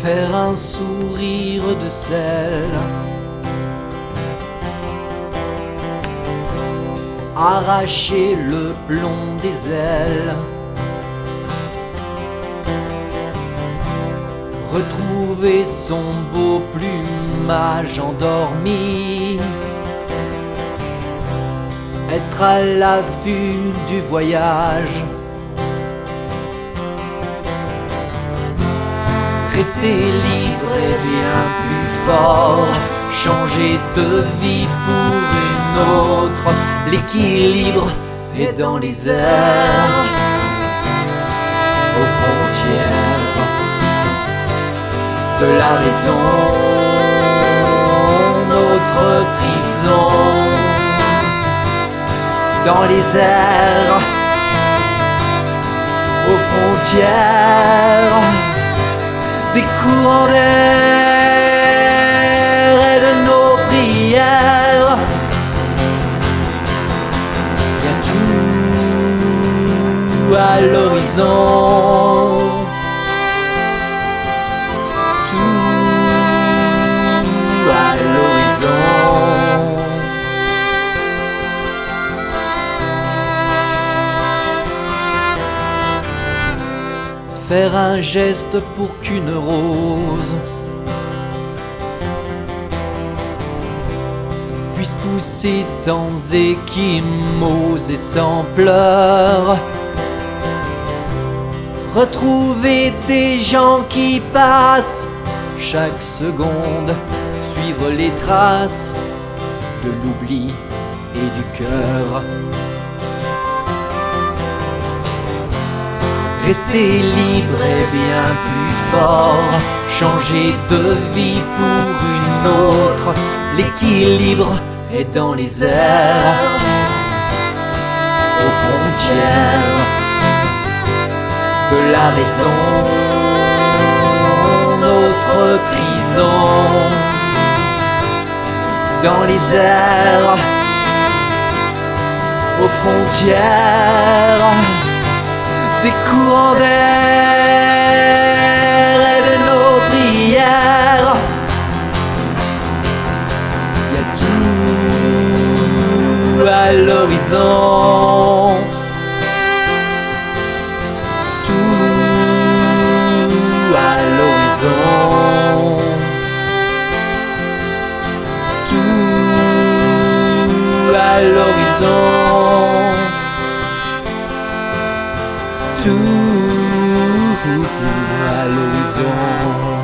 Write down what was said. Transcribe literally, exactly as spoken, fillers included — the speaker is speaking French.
faire un sourire de sel, arracher le plomb des ailes, retrouver son beau plumage endormi, être à l'affût du voyage, rester libre et bien plus fort, changer de vie pour une autre. L'équilibre est dans les airs, aux frontières de la raison, notre prison. Dans les airs, aux frontières des courants d'air et de nos prières. Il y a tout à l'horizon, tout à l'horizon. Faire un geste pour qu'une rose puisse pousser sans échymose et sans pleurs. Retrouver des gens qui passent chaque seconde, suivre les traces de l'oubli et du cœur. Rester libre et bien plus fort, changer de vie pour une autre. L'équilibre est dans les airs, aux frontières de la raison, notre prison. Dans les airs, aux frontières des courants d'air et de nos prières. Il y a tout à l'horizon, tout à l'horizon, tout à l'horizon. Tout à l'horizon.